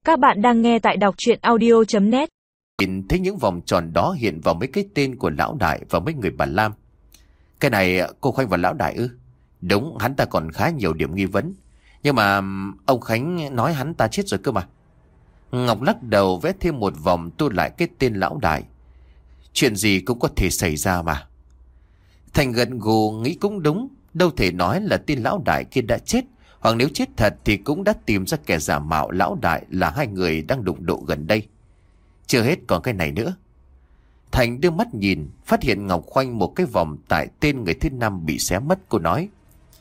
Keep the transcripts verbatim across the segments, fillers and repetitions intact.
Các bạn đang nghe tại đọc truyện audio chấm net. Nhìn thấy những vòng tròn đó hiện vào mấy cái tên của lão đại và mấy người bà Lam. Cái này cô Khánh và lão đại ư? Đúng, hắn ta còn khá nhiều điểm nghi vấn. Nhưng mà ông Khánh nói hắn ta chết rồi cơ mà. Ngọc lắc đầu vẽ thêm một vòng tô lại cái tên lão đại. Chuyện gì cũng có thể xảy ra mà. Thành gật gù nghĩ cũng đúng. Đâu thể nói là tên lão đại kia đã chết. Hoặc nếu chết thật thì cũng đã tìm ra kẻ giả mạo lão đại là hai người đang đụng độ gần đây. Chưa hết còn cái này nữa. Thành đưa mắt nhìn, phát hiện Ngọc khoanh một cái vòng tại tên người thứ năm bị xé mất. Cô nói,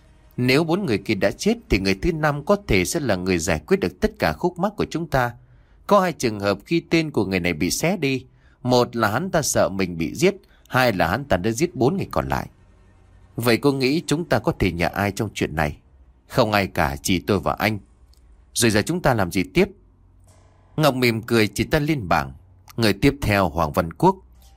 nếu bốn người kia đã chết thì người thứ năm có thể sẽ là người giải quyết được tất cả khúc mắc của chúng ta. Có hai trường hợp khi tên của người này bị xé đi. Một là hắn ta sợ mình bị giết, hai là hắn ta đã giết bốn người còn lại. Vậy cô nghĩ chúng ta có thể nhờ ai trong chuyện này? Không ai cả, chỉ tôi và anh. Rồi giờ chúng ta làm gì tiếp? Ngọc mỉm cười chỉ tay lên bảng. Người tiếp theo Hoàng Văn Quốc.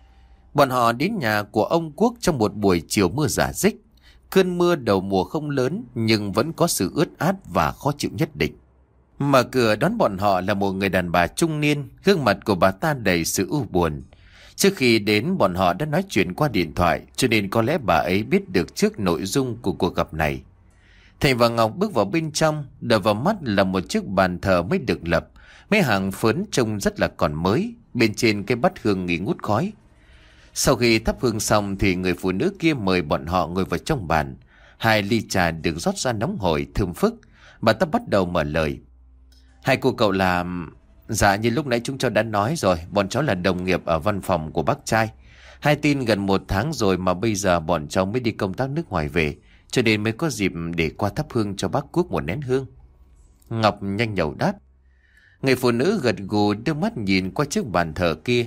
Bọn họ đến nhà của ông Quốc trong một buổi chiều mưa rả rích. Cơn mưa đầu mùa không lớn nhưng vẫn có sự ướt át và khó chịu nhất định. Mở cửa đón bọn họ là một người đàn bà trung niên. Gương mặt của bà ta đầy sự ưu buồn. Trước khi đến bọn họ đã nói chuyện qua điện thoại, cho nên có lẽ bà ấy biết được trước nội dung của cuộc gặp này. Thành và Ngọc bước vào bên trong, đập vào mắt là một chiếc bàn thờ mới được lập. Mấy hàng phớn trông rất là còn mới, bên trên cái bát hương nghi ngút khói. Sau khi thắp hương xong thì người phụ nữ kia mời bọn họ ngồi vào trong bàn. Hai ly trà được rót ra nóng hổi thơm phức. Bà ta bắt đầu mở lời. Hai cô cậu là... Dạ như lúc nãy chúng cháu đã nói rồi, bọn cháu là đồng nghiệp ở văn phòng của bác trai. Hai tin gần một tháng rồi mà bây giờ bọn cháu mới đi công tác nước ngoài về, cho nên mới có dịp để qua thắp hương cho bác Quốc một nén hương. Ngọc nhanh nhẩu đáp. Người phụ nữ gật gù đưa mắt nhìn qua chiếc bàn thờ kia.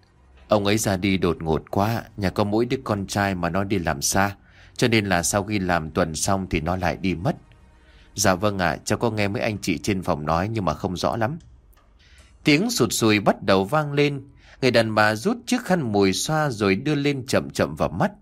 Ông ấy ra đi đột ngột quá, nhà có mỗi đứa con trai mà nó đi làm xa, cho nên là sau khi làm tuần xong thì nó lại đi mất. Dạ vâng ạ, à, cháu có nghe mấy anh chị trên phòng nói nhưng mà không rõ lắm. Tiếng sụt sùi bắt đầu vang lên. Người đàn bà rút chiếc khăn mùi xoa rồi đưa lên chậm chậm vào mắt.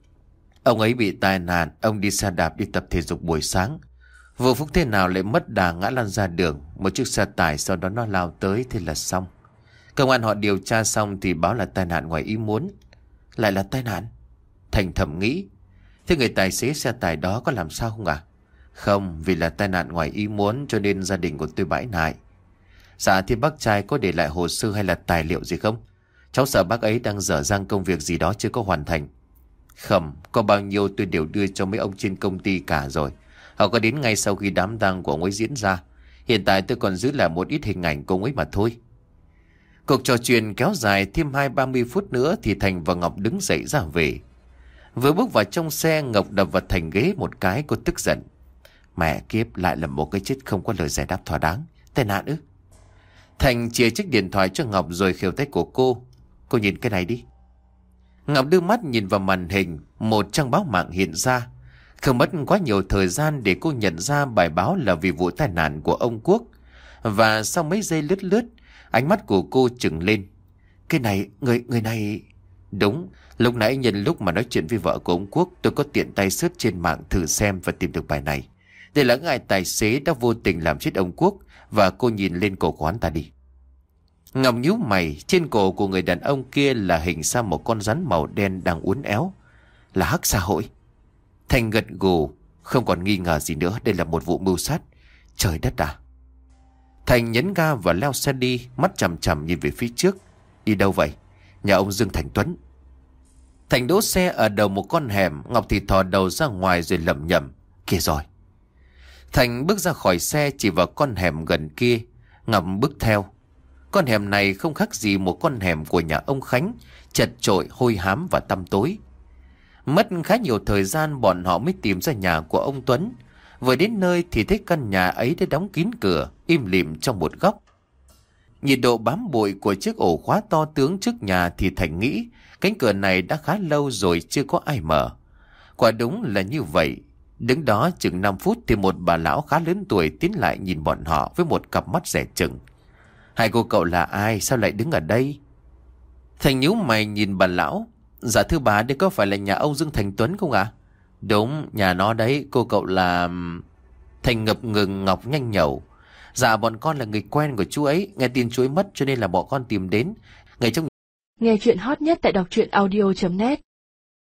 Ông ấy bị tai nạn, ông đi xe đạp đi tập thể dục buổi sáng. Vừa phúc thế nào lại mất đà ngã lăn ra đường. Một chiếc xe tải sau đó nó lao tới, thế là xong. Công an họ điều tra xong thì báo là tai nạn ngoài ý muốn. Lại là tai nạn? Thành thầm nghĩ. Thế người tài xế xe tải đó có làm sao không à? Không, vì là tai nạn ngoài ý muốn cho nên gia đình của tôi bãi nại. Dạ thì bác trai có để lại hồ sơ hay là tài liệu gì không? Cháu sợ bác ấy đang dở dang công việc gì đó chưa có hoàn thành. Không, có bao nhiêu tôi đều đưa cho mấy ông trên công ty cả rồi. Họ có đến ngay sau khi đám tang của ông ấy diễn ra. Hiện tại tôi còn giữ lại một ít hình ảnh của ông ấy mà thôi. Cuộc trò chuyện kéo dài thêm hai ba mươi phút nữa thì Thành và Ngọc đứng dậy ra về. Vừa bước vào trong xe, Ngọc đập vào thành ghế một cái, cô tức giận. Mẹ kiếp, lại là một cái chết không có lời giải đáp thỏa đáng. Tai nạn ư? Thành chia chiếc điện thoại cho Ngọc rồi khều tay của cô. Cô nhìn cái này đi. Ngọc đưa mắt nhìn vào màn hình. Một trang báo mạng hiện ra. Không mất quá nhiều thời gian để cô nhận ra bài báo là vì vụ tai nạn của ông Quốc. Và sau mấy giây lướt lướt, ánh mắt của cô trừng lên. Cái này, người người này... Đúng, lúc nãy nhân lúc mà nói chuyện với vợ của ông Quốc, tôi có tiện tay search trên mạng thử xem và tìm được bài này. Đây là ngài tài xế đã vô tình làm chết ông Quốc. Và cô nhìn lên cổ của hắn ta đi. Ngọc nhíu mày. Trên cổ của người đàn ông kia là hình xăm một con rắn màu đen đang uốn éo. Là hắc xã hội. Thành gật gù. Không còn nghi ngờ gì nữa, đây là một vụ mưu sát. Trời đất à. Thành nhấn ga và leo xe đi. Mắt chằm chằm nhìn về phía trước. Đi đâu vậy? Nhà ông Dương Thành Tuấn. Thành đỗ xe ở đầu một con hẻm. Ngọc thì thò đầu ra ngoài rồi lẩm nhẩm. Kìa rồi. Thành bước ra khỏi xe chỉ vào con hẻm gần kia. Ngọc bước theo. Con hẻm này không khác gì một con hẻm của nhà ông Khánh, chật chội, hôi hám và tăm tối. Mất khá nhiều thời gian bọn họ mới tìm ra nhà của ông Tuấn. Vừa đến nơi thì thấy căn nhà ấy đã đóng kín cửa, im lìm trong một góc. Nhiệt độ bám bụi của chiếc ổ khóa to tướng trước nhà thì Thành nghĩ cánh cửa này đã khá lâu rồi chưa có ai mở. Quả đúng là như vậy. Đứng đó chừng năm phút thì một bà lão khá lớn tuổi tiến lại nhìn bọn họ với một cặp mắt dè chừng. Hai cô cậu là ai? Sao lại đứng ở đây? Thành nhíu mày nhìn bà lão. Dạ thưa bà, đây có phải là nhà ông Dương Thành Tuấn không ạ? À? Đúng, nhà nó đấy. Cô cậu là... Thành ngập ngừng. Ngọc nhanh nhẩu. Dạ bọn con là người quen của chú ấy, nghe tin chú ấy mất cho nên là bọn con tìm đến. Ngày trong Nghe chuyện hot nhất tại đọc truyện audio chấm net